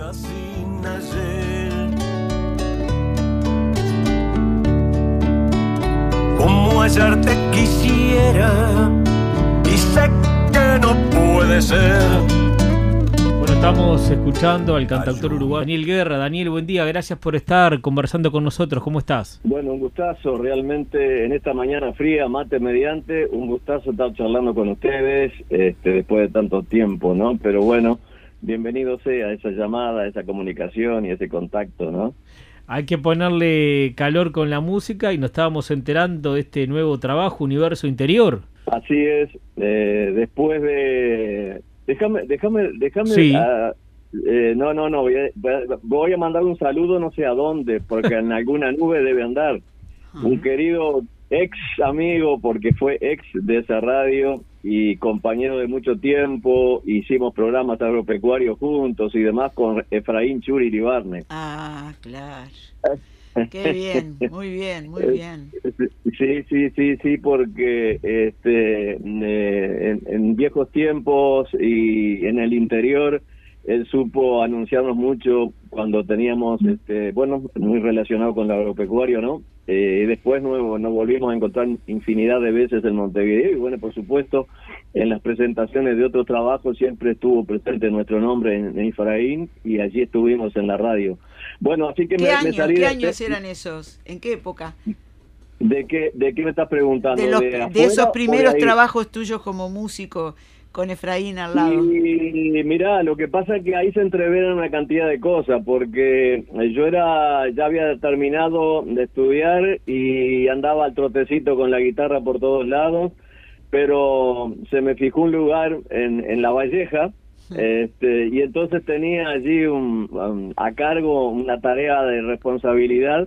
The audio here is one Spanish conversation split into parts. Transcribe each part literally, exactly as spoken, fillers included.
sin ayer. Como ayer te quisiera y sé que no puede ser. Bueno, estamos escuchando al cantautor uruguayo Daniel Guerra. Daniel, buen día, gracias por estar conversando con nosotros. ¿Cómo estás? Bueno, un gustazo, realmente en esta mañana fría, mate mediante, un gustazo estar charlando con ustedes este, después de tanto tiempo, ¿no? Pero bueno, bienvenido sea a esa llamada, a esa comunicación y ese contacto, ¿no? Hay que ponerle calor con la música y nos estábamos enterando de este nuevo trabajo, Universo Interior. Así es, eh, después de... Déjame, déjame, déjame... Sí. Uh, eh, no, no, no, voy a, voy a mandar un saludo no sé a dónde, porque en alguna nube debe andar. Uh-huh. Un querido ex amigo, porque fue ex de esa radio y compañero de mucho tiempo, hicimos programas agropecuarios juntos y demás con Efraín Churi Iribarne. Ah, claro. Qué bien, muy bien, muy bien. Sí, sí, sí, sí, porque este eh, en, en viejos tiempos y en el interior él supo anunciarnos mucho cuando teníamos, este bueno, muy relacionado con lo agropecuario, ¿no? Eh, y después nos, nos volvimos a encontrar infinidad de veces en Montevideo y bueno, por supuesto, en las presentaciones de otros trabajos siempre estuvo presente nuestro nombre en, en Efraín y allí estuvimos en la radio. Bueno, así que ¿Qué me, años, me salí ¿qué de años este... eran esos? ¿En qué época? ¿De qué, de qué me estás preguntando? De, los, ¿De, de esos primeros de trabajos tuyos como músico con Efraín al lado. Y mirá, lo que pasa es que ahí se entreveran una cantidad de cosas, porque yo era, ya había terminado de estudiar y andaba al trotecito con la guitarra por todos lados, pero se me fijó un lugar en, en La Valleja, este, y entonces tenía allí un, um, a cargo una tarea de responsabilidad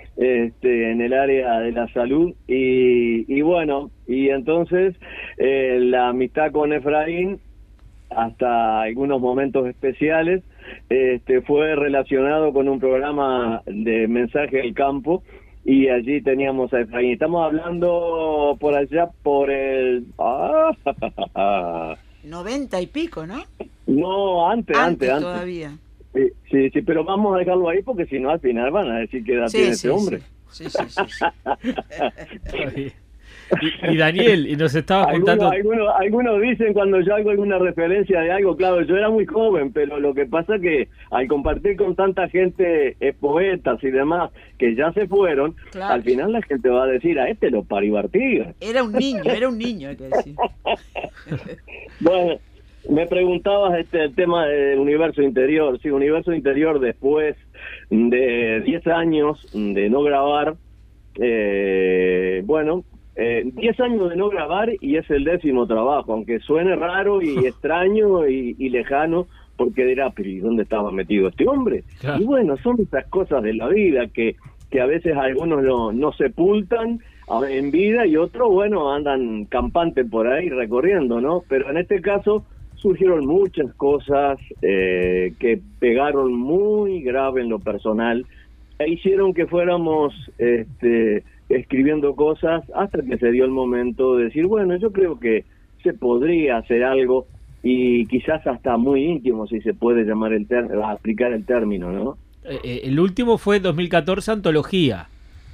este en el área de la salud y, y bueno, y entonces eh, la amistad con Efraín hasta algunos momentos especiales este fue relacionado con un programa de Mensaje del Campo y allí teníamos a Efraín. Estamos hablando por allá por el ah, noventa y pico, ¿no? No, antes, antes, antes antes. todavía. Sí, sí, sí, pero vamos a dejarlo ahí porque si no al final van a decir que edad sí, tiene sí, este hombre. Sí, sí, sí. sí, sí. y, y Daniel, y nos estaba contando... Algunos, algunos, algunos dicen cuando yo hago alguna referencia de algo, claro, yo era muy joven, pero lo que pasa es que al compartir con tanta gente, eh, poetas y demás, que ya se fueron, claro, al final la gente va a decir, a este lo parió Artigas. Era un niño, era un niño, hay que decir. Bueno, me preguntabas este el tema del Universo Interior. Sí, Universo Interior después de diez años de no grabar, eh, bueno, eh, diez años de no grabar y es el décimo trabajo, aunque suene raro y extraño y, y lejano, porque dirá, pero ¿y dónde estaba metido este hombre? Claro. Y bueno, son esas cosas de la vida que, que a veces algunos no, no sepultan en vida y otros, bueno, andan campantes por ahí recorriendo, ¿no? Pero en este caso surgieron muchas cosas eh, que pegaron muy grave en lo personal e hicieron que fuéramos este, escribiendo cosas hasta que se dio el momento de decir, bueno, yo creo que se podría hacer algo y quizás hasta muy íntimo, si se puede llamar el término, aplicar el término, ¿no? Eh, el último fue dos mil catorce, Antología.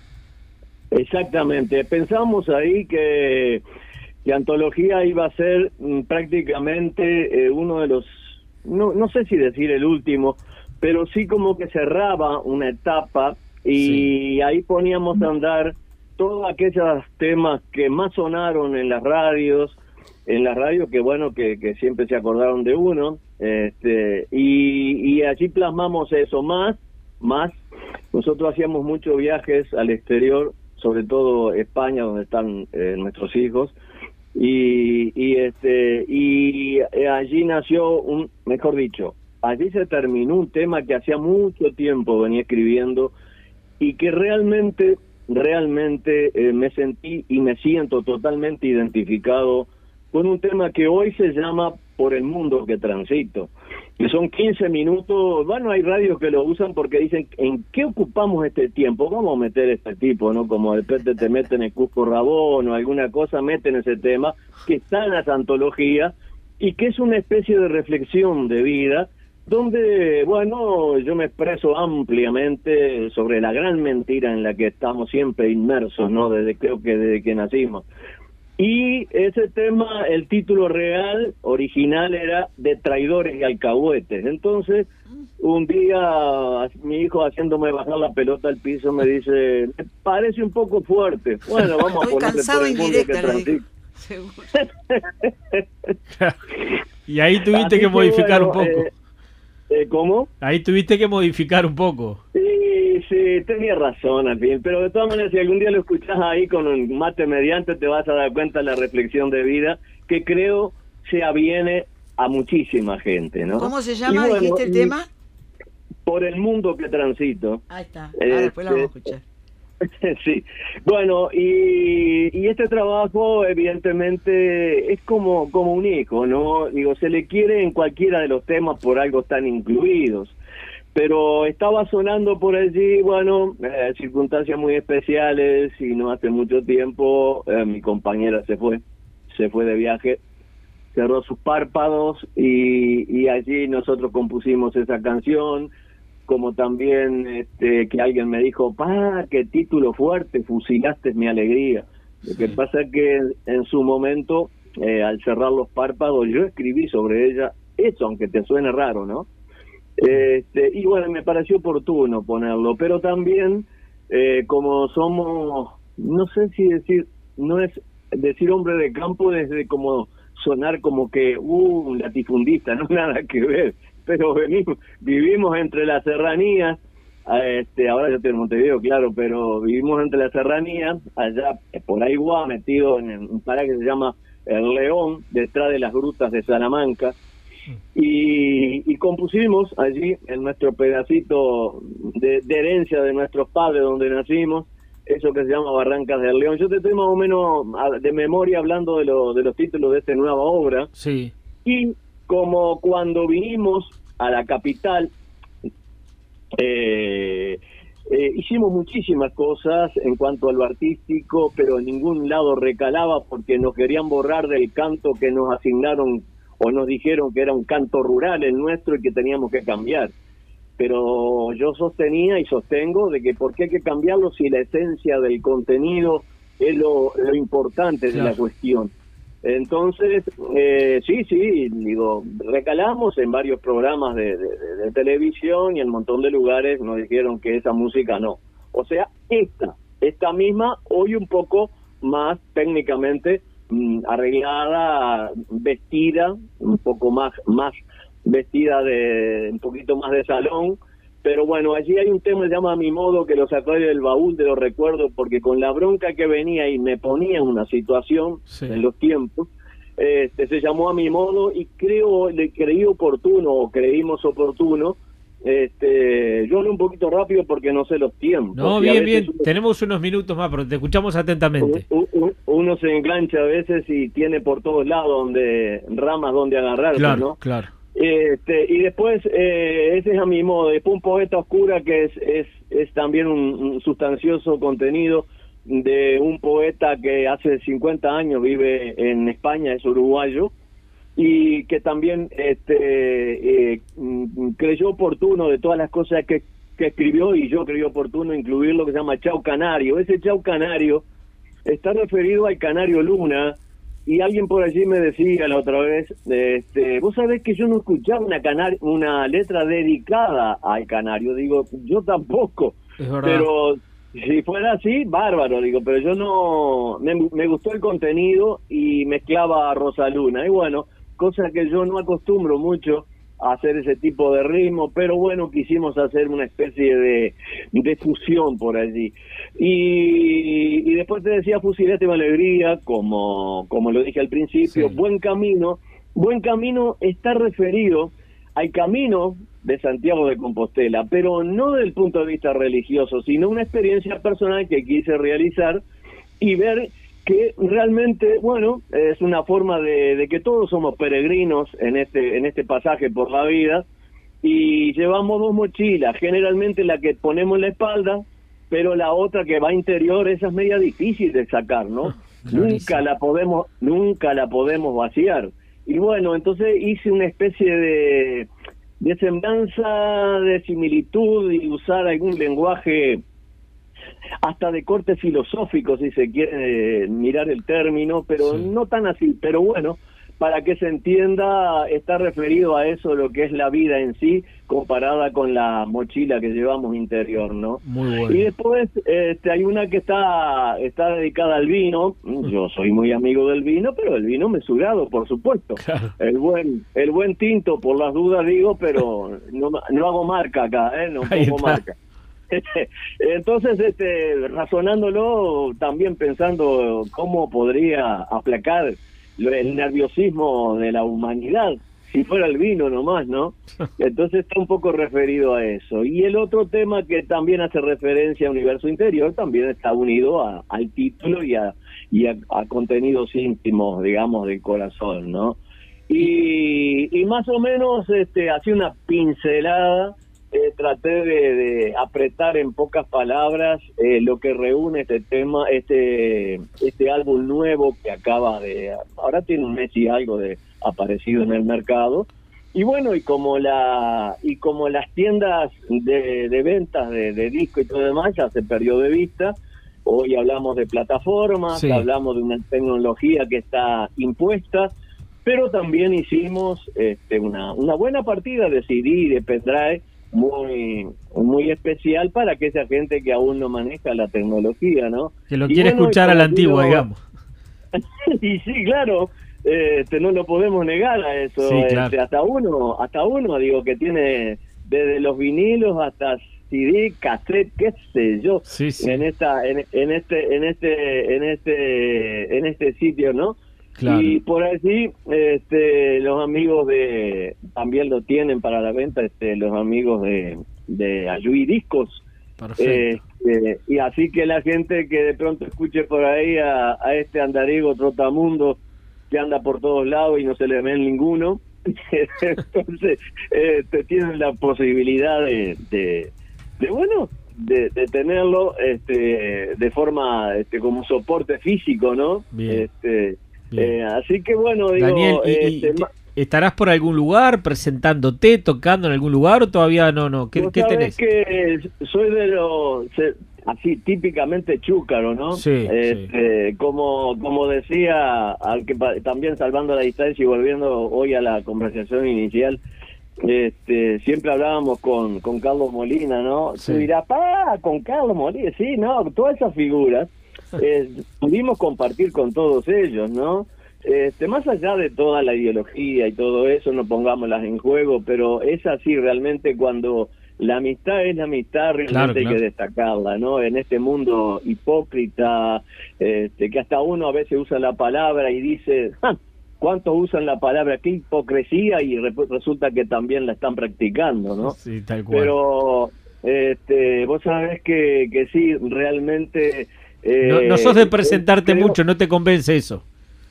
Exactamente, pensamos ahí que que Antología iba a ser mm, prácticamente eh, uno de los, no, no sé si decir el último, pero sí como que cerraba una etapa y sí, ahí poníamos a andar todos aquellos temas que más sonaron en las radios, en las radios que bueno, que, que siempre se acordaron de uno, este y, y allí plasmamos eso, más, más, nosotros hacíamos muchos viajes al exterior, sobre todo España, donde están eh, nuestros hijos, y y este y allí nació un, mejor dicho, allí se terminó un tema que hacía mucho tiempo venía escribiendo y que realmente realmente eh, me sentí y me siento totalmente identificado con un tema que hoy se llama Por el mundo que transito, que son quince minutos. Bueno, hay radios que lo usan porque dicen, ¿en qué ocupamos este tiempo? Vamos a meter este tipo, ¿no? Como de repente te meten el Cusco Rabón o alguna cosa, meten ese tema que está en las antologías y que es una especie de reflexión de vida donde, bueno, yo me expreso ampliamente sobre la gran mentira en la que estamos siempre inmersos, ¿no? Desde, creo que desde que nacimos. Y ese tema, el título real, original, era De traidores y alcahuetes. Entonces, un día, mi hijo haciéndome bajar la pelota al piso me dice, me parece un poco fuerte. Bueno, vamos Estoy a ponerle cansado por el mundo que indirecta, le digo. transita. Y ahí tuviste Así que modificar bueno, un poco. Eh, eh, ¿Cómo? Ahí tuviste que modificar un poco. Sí, sí, tenía razón al fin, pero de todas maneras, si algún día lo escuchás ahí con un mate mediante, te vas a dar cuenta de la reflexión de vida que creo se aviene a muchísima gente, ¿no? ¿Cómo se llama? Y bueno, ¿Dijiste el y tema? Por el mundo que transito. Ahí está. Ahora después la vamos a escuchar. Sí, bueno, y, y este trabajo evidentemente es como, como un hijo, ¿no? Digo, se le quiere en cualquiera de los temas, por algo están incluidos, pero estaba sonando por allí, bueno, eh, circunstancias muy especiales, y no hace mucho tiempo eh, mi compañera se fue, se fue de viaje, cerró sus párpados, y, y allí nosotros compusimos esa canción, como también este, que alguien me dijo, pa, qué título fuerte, fusilaste mi alegría. Lo que pasa es que en, en su momento, eh, al cerrar los párpados, yo escribí sobre ella eso, aunque te suene raro, ¿no? Este, y bueno, me pareció oportuno ponerlo, pero también, eh, como somos, no sé si decir, no es decir hombre de campo desde como sonar como que, uh, un latifundista, no nada que ver. Pero venimos, vivimos entre las serranías, este, ahora yo estoy en Montevideo, claro, pero vivimos entre las serranías, allá por Aiguá, metido en un paraje que se llama El León, detrás de las grutas de Salamanca, y, y compusimos allí, en nuestro pedacito de, de herencia de nuestros padres, donde nacimos, eso que se llama Barrancas del León. Yo te estoy más o menos de memoria hablando de, lo, de los títulos de esta nueva obra, Sí. y como cuando vinimos a la capital, eh, eh, hicimos muchísimas cosas en cuanto a lo artístico, pero en ningún lado recalaba porque nos querían borrar del canto que nos asignaron o nos dijeron que era un canto rural el nuestro y que teníamos que cambiar. Pero yo sostenía y sostengo de que por qué hay que cambiarlo si la esencia del contenido es lo, lo importante de Claro. la cuestión. Entonces, eh, sí, sí, digo, recalamos en varios programas de, de, de televisión y en un montón de lugares nos dijeron que esa música no. O sea, esta, esta misma, hoy un poco más técnicamente mmm, arreglada, vestida, un poco más, más vestida de, un poquito más de salón. Pero bueno, allí hay un tema que se llama A Mi Modo, que lo saqué del baúl de los recuerdos, porque con la bronca que venía y me ponía en una situación, sí, en los tiempos, este, se llamó A Mi Modo, y creo, le creí oportuno, o creímos oportuno, este, yo hablo un poquito rápido porque no sé los tiempos. No, bien, bien, uno, tenemos unos minutos más, pero te escuchamos atentamente. Uno, uno se engancha a veces y tiene por todos lados donde ramas donde agarrar, claro, ¿no? Claro. Este, y después, eh, ese es A Mi Modo. Después Un Poeta Oscura, que es, es, es también un, un sustancioso contenido de un poeta que hace cincuenta años vive en España, es uruguayo, y que también este, eh, creyó oportuno, de todas las cosas que, que escribió, y yo creí oportuno incluir lo que se llama Chau Canario. Ese Chau Canario está referido al Canario Luna. Y alguien por allí me decía la otra vez, este, vos sabés que yo no escuchaba una canario, una letra dedicada al canario. Digo, yo tampoco, pero si fuera así, bárbaro, digo, pero yo no, me, me gustó el contenido y mezclaba a Rosaluna, y bueno, cosa que yo no acostumbro mucho a hacer ese tipo de ritmo, pero bueno, quisimos hacer una especie de, de fusión por allí. Y, y después te decía Fusilaste mi alegría, como, como lo dije al principio, sí. Buen Camino. Buen Camino está referido al camino de Santiago de Compostela, pero no desde el punto de vista religioso, sino una experiencia personal que quise realizar y ver que realmente, bueno, es una forma de, de que todos somos peregrinos en este en este pasaje por la vida, y llevamos dos mochilas, generalmente la que ponemos en la espalda, pero la otra que va interior, esa es media difícil de sacar, ¿no? Oh, nunca la podemos nunca la podemos vaciar. Y bueno, entonces hice una especie de de semblanza, de similitud y usar algún lenguaje hasta de corte filosófico, si se quiere mirar el término, pero sí. no tan así. Pero bueno, para que se entienda, está referido a eso, lo que es la vida en sí, comparada con la mochila que llevamos interior, ¿no? Muy bueno. Y después este, hay una que está está dedicada al vino. Yo soy muy amigo del vino, pero el vino mesurado, por supuesto. Claro. El buen el buen tinto, por las dudas digo, pero no, no hago marca acá, ¿eh? No pongo marca. Entonces, este, razonándolo, también pensando cómo podría aplacar el nerviosismo de la humanidad, si fuera el vino nomás, ¿no? Entonces está un poco referido a eso. Y el otro tema que también hace referencia a Universo Interior, también está unido a, al título y a, y a, a contenidos íntimos, digamos, del corazón, ¿no? Y, y más o menos este, así una pincelada. Eh, traté de, de apretar en pocas palabras eh, lo que reúne este tema, este este álbum nuevo que acaba de, ahora tiene un mes y algo de aparecido en el mercado. Y bueno, y como la y como las tiendas de, de ventas de, de disco y todo demás ya se perdió de vista, hoy hablamos de plataformas, sí. hablamos de una tecnología que está impuesta, pero también hicimos este, una una buena partida de C D y de pendrive muy muy especial para aquella gente que aún no maneja la tecnología, ¿no? Que lo y quiere bueno, escuchar a la antigua, digamos. Y sí, claro, este, no lo podemos negar a eso. Sí, claro. este, hasta uno, hasta uno, digo, que tiene desde los vinilos hasta C D, cassette, qué sé yo, sí, sí. en esta, en, en este, en este, en este, en este sitio, ¿no? Claro. Y por así, este, los amigos de, también lo tienen para la venta, este, los amigos de, de Ayuí Discos. Perfecto. Este, y así que la gente que de pronto escuche por ahí a, a este andariego trotamundo que anda por todos lados y no se le ve ninguno, entonces este, tienen la posibilidad de, de, de bueno, de, de tenerlo este, de forma, este, como soporte físico, ¿no? Bien. Este, Eh, así que bueno, digo, Daniel, ¿y, este, y, ¿estarás por algún lugar presentándote, tocando en algún lugar o todavía no? no? ¿Qué, ¿qué tenés? Que soy de los, así típicamente chúcaro, ¿no? Sí, este, sí. Como como decía, al que también salvando la distancia y volviendo hoy a la conversación inicial, este, siempre hablábamos con, con Carlos Molina, ¿no? Sí. Tú dirás, pa, con Carlos Molina, sí, no, todas esas figuras. Eh, pudimos compartir con todos ellos, ¿no? Este, más allá de toda la ideología y todo eso, no pongámoslas en juego, pero es así realmente cuando la amistad es la amistad, realmente claro, hay claro. que destacarla, ¿no? En este mundo hipócrita, este, que hasta uno a veces usa la palabra y dice, ¡ah! ¿Cuántos usan la palabra? ¡Qué hipocresía! Y re resulta que también la están practicando, ¿no? Sí, tal cual. Pero este, vos sabés que, que sí, realmente... Eh, no, no sos de presentarte creo, mucho, no te convence eso.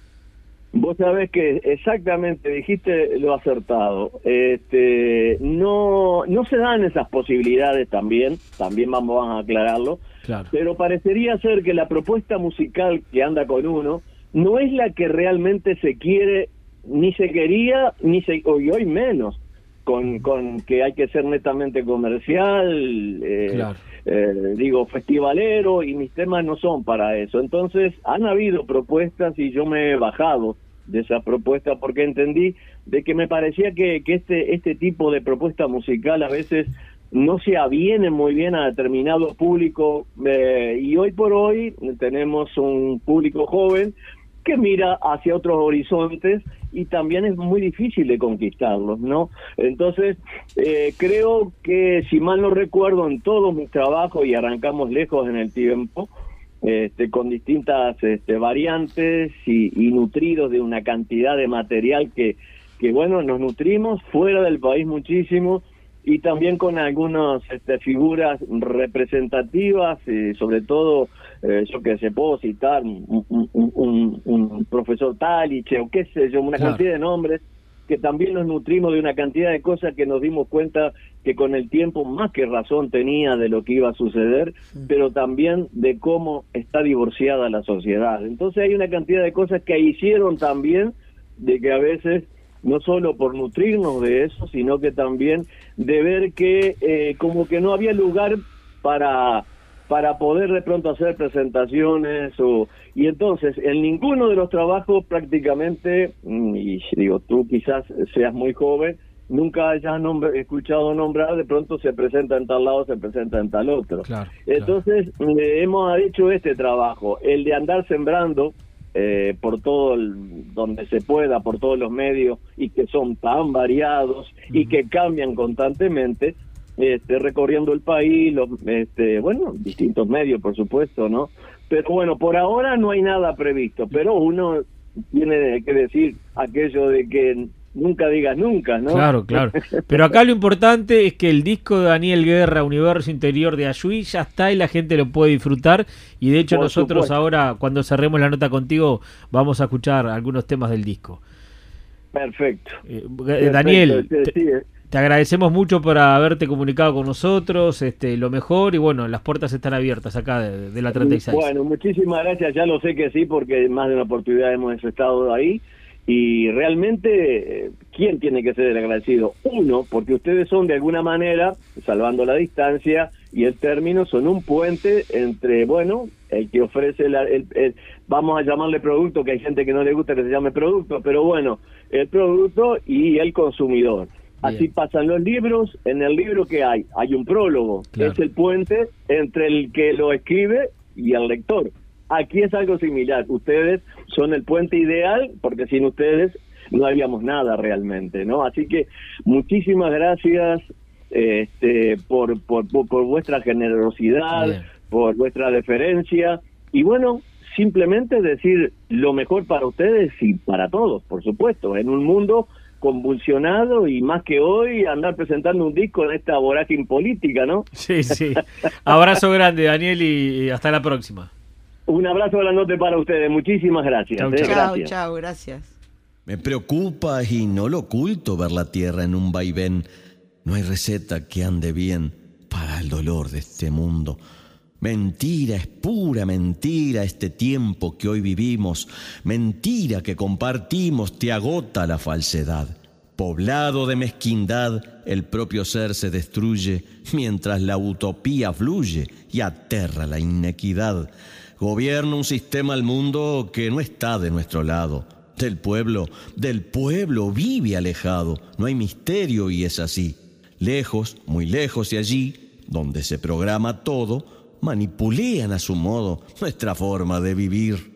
Vos sabés que exactamente dijiste lo acertado. Este, no, no se dan esas posibilidades también, también vamos a aclararlo. Claro. Pero parecería ser que la propuesta musical que anda con uno no es la que realmente se quiere, ni se quería, ni se hoy hoy menos. Con, con que hay que ser netamente comercial, eh, claro. eh, digo, festivalero, y mis temas no son para eso. Entonces, han habido propuestas y yo me he bajado de esas propuestas porque entendí de que me parecía que, que este, este tipo de propuesta musical a veces no se aviene muy bien a determinado público, eh, y hoy por hoy tenemos un público joven que mira hacia otros horizontes y también es muy difícil de conquistarlos, ¿no? Entonces, eh, creo que, si mal no recuerdo, en todos mis trabajos, y arrancamos lejos en el tiempo, este, con distintas este, variantes y, y nutridos de una cantidad de material que, que, bueno, nos nutrimos fuera del país muchísimo, y también con algunas este, figuras representativas, y sobre todo, eh, yo que sé, puedo citar un, un, un, un profesor Taliche, o qué sé yo, una claro. cantidad de nombres, que también nos nutrimos de una cantidad de cosas que nos dimos cuenta que con el tiempo más que razón tenía de lo que iba a suceder, sí. pero también de cómo está divorciada la sociedad. Entonces hay una cantidad de cosas que hicieron también de que a veces no solo por nutrirnos de eso, sino que también de ver que eh, como que no había lugar para para poder de pronto hacer presentaciones o y entonces en ninguno de los trabajos prácticamente, y digo, tú quizás seas muy joven, nunca hayas nombre, escuchado nombrar, de pronto se presenta en tal lado, se presenta en tal otro. Claro, entonces claro. Eh, hemos hecho este trabajo, el de andar sembrando eh, por todo el, donde se pueda, por todos los medios, y que son tan variados uh-huh. y que cambian constantemente, este, recorriendo el país, los, este, bueno, distintos medios, por supuesto, ¿no? Pero bueno, por ahora no hay nada previsto, pero uno tiene que decir aquello de que nunca digas nunca, ¿no? Claro, claro. Pero acá lo importante es que el disco de Daniel Guerra, Universo Interior de Ayuí, ya está y la gente lo puede disfrutar. Y de hecho por nosotros supuesto. Ahora, cuando cerremos la nota contigo, vamos a escuchar algunos temas del disco. Perfecto. Eh, Perfecto. Daniel, Sí, te, sí. te agradecemos mucho por haberte comunicado con nosotros, este, lo mejor, y bueno, las puertas están abiertas acá de, de la treinta y seis. Bueno, muchísimas gracias, ya lo sé que sí, porque más de una oportunidad hemos estado ahí. Y realmente, ¿quién tiene que ser el agradecido? Uno, porque ustedes son de alguna manera, salvando la distancia y el término, son un puente entre, bueno, el que ofrece, la, el, el, vamos a llamarle producto, que hay gente que no le gusta que se llame producto, pero bueno, el producto y el consumidor. Bien. Así pasan los libros. En el libro que hay, hay un prólogo, claro. Es el puente entre el que lo escribe y el lector. Aquí es algo similar, ustedes son el puente ideal, porque sin ustedes no haríamos nada realmente, ¿no? Así que muchísimas gracias este, por, por, por, por vuestra generosidad, bien. Por vuestra deferencia, y bueno, simplemente decir lo mejor para ustedes y para todos, por supuesto, en un mundo convulsionado y más que hoy andar presentando un disco en esta vorágine política, ¿no? Sí, sí. Abrazo grande, Daniel, y hasta la próxima. Un abrazo grandote para ustedes, muchísimas gracias. Chao, eh, chao, gracias. chao, gracias. Me preocupa y no lo oculto ver la tierra en un vaivén. No hay receta que ande bien para el dolor de este mundo. Mentira, es pura mentira este tiempo que hoy vivimos. Mentira que compartimos, te agota la falsedad. Poblado de mezquindad, el propio ser se destruye, mientras la utopía fluye y aterra la inequidad. Gobierna un sistema al mundo que no está de nuestro lado. Del pueblo, del pueblo vive alejado. No hay misterio y es así. Lejos, muy lejos de allí, donde se programa todo, manipulean a su modo nuestra forma de vivir.